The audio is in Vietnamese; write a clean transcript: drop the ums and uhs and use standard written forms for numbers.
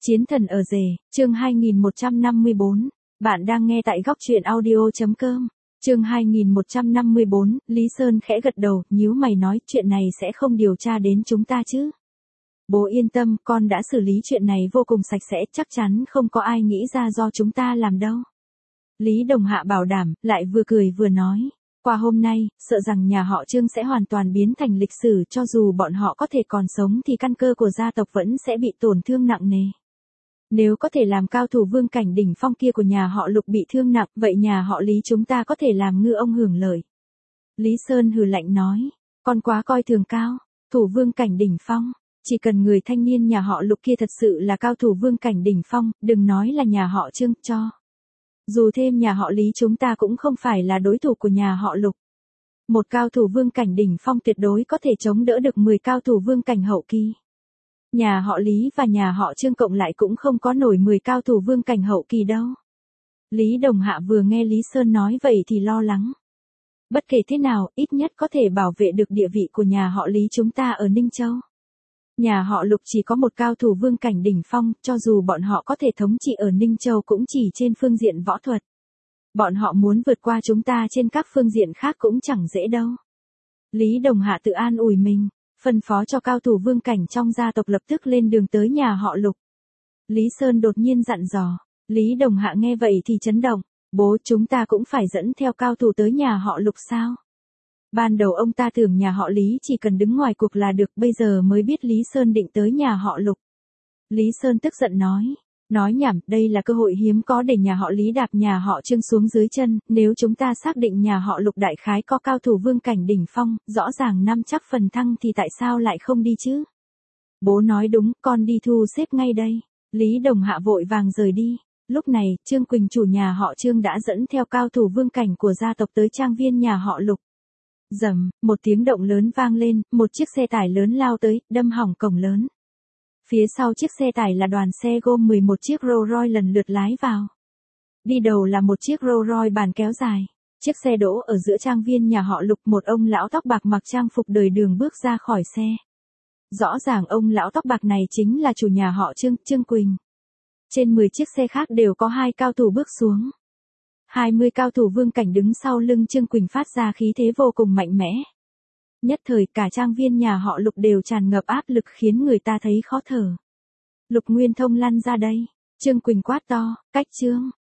Chiến thần ở rể, chương 2154. Bạn đang nghe tại góc truyện audio.com. Chương 2154, Lý Sơn khẽ gật đầu, nhíu mày nói, chuyện này sẽ không điều tra đến chúng ta chứ? Bố yên tâm, con đã xử lý chuyện này vô cùng sạch sẽ, chắc chắn không có ai nghĩ ra do chúng ta làm đâu. Lý Đồng Hạ bảo đảm, lại vừa cười vừa nói. Qua hôm nay, sợ rằng nhà họ Trương sẽ hoàn toàn biến thành lịch sử, cho dù bọn họ có thể còn sống thì căn cơ của gia tộc vẫn sẽ bị tổn thương nặng nề. Nếu có thể làm cao thủ vương cảnh đỉnh phong kia của nhà họ Lục bị thương nặng, vậy nhà họ Lý chúng ta có thể làm ngư ông hưởng lợi. Lý Sơn hừ lạnh nói, con quá coi thường cao thủ vương cảnh đỉnh phong. Chỉ cần người thanh niên nhà họ Lục kia thật sự là cao thủ vương cảnh đỉnh phong, đừng nói là nhà họ Trương, cho dù thêm nhà họ Lý chúng ta cũng không phải là đối thủ của nhà họ Lục. Một cao thủ vương cảnh đỉnh phong tuyệt đối có thể chống đỡ được 10 cao thủ vương cảnh hậu kỳ. Nhà họ Lý và nhà họ Trương cộng lại cũng không có nổi 10 cao thủ vương cảnh hậu kỳ đâu. Lý Đồng Hạ vừa nghe Lý Sơn nói vậy thì lo lắng. Bất kể thế nào, ít nhất có thể bảo vệ được địa vị của nhà họ Lý chúng ta ở Ninh Châu. Nhà họ Lục chỉ có một cao thủ vương cảnh đỉnh phong, cho dù bọn họ có thể thống trị ở Ninh Châu cũng chỉ trên phương diện võ thuật. Bọn họ muốn vượt qua chúng ta trên các phương diện khác cũng chẳng dễ đâu. Lý Đồng Hạ tự an ủi mình, phân phó cho cao thủ vương cảnh trong gia tộc lập tức lên đường tới nhà họ Lục. Lý Sơn đột nhiên dặn dò, Lý Đồng Hạ nghe vậy thì chấn động, bố chúng ta cũng phải dẫn theo cao thủ tới nhà họ Lục sao? Ban đầu ông ta tưởng nhà họ Lý chỉ cần đứng ngoài cuộc là được, bây giờ mới biết Lý Sơn định tới nhà họ Lục. Lý Sơn tức giận nói nhảm, đây là cơ hội hiếm có để nhà họ Lý đạp nhà họ Trương xuống dưới chân, nếu chúng ta xác định nhà họ Lục đại khái có cao thủ vương cảnh đỉnh phong, rõ ràng năm chắc phần thăng thì tại sao lại không đi chứ? Bố nói đúng, con đi thu xếp ngay đây. Lý Đồng Hạ vội vàng rời đi. Lúc này, Trương Quỳnh chủ nhà họ Trương đã dẫn theo cao thủ vương cảnh của gia tộc tới trang viên nhà họ Lục. Rầm, một tiếng động lớn vang lên, một chiếc xe tải lớn lao tới, đâm hỏng cổng lớn. Phía sau chiếc xe tải là đoàn xe gồm 11 chiếc Rolls Royce lần lượt lái vào. Đi đầu là một chiếc Rolls Royce bàn kéo dài. Chiếc xe đỗ ở giữa trang viên nhà họ Lục, một ông lão tóc bạc mặc trang phục đời đường bước ra khỏi xe. Rõ ràng ông lão tóc bạc này chính là chủ nhà họ Trương, Trương Quỳnh. Trên 10 chiếc xe khác đều có 2 cao thủ bước xuống. 20 cao thủ vương cảnh đứng sau lưng Trương Quỳnh phát ra khí thế vô cùng mạnh mẽ. Nhất thời cả trang viên nhà họ Lục đều tràn ngập áp lực khiến người ta thấy khó thở. Lục Nguyên Thông lăn ra đây. Trương Quỳnh quát to, cách Trương.